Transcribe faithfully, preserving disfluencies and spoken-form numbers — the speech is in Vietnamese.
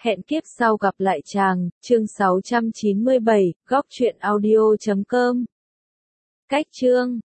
Hẹn kiếp sau gặp lại chàng, chương sáu trăm chín mươi bảy, góc truyện audio chấm com. Cách chương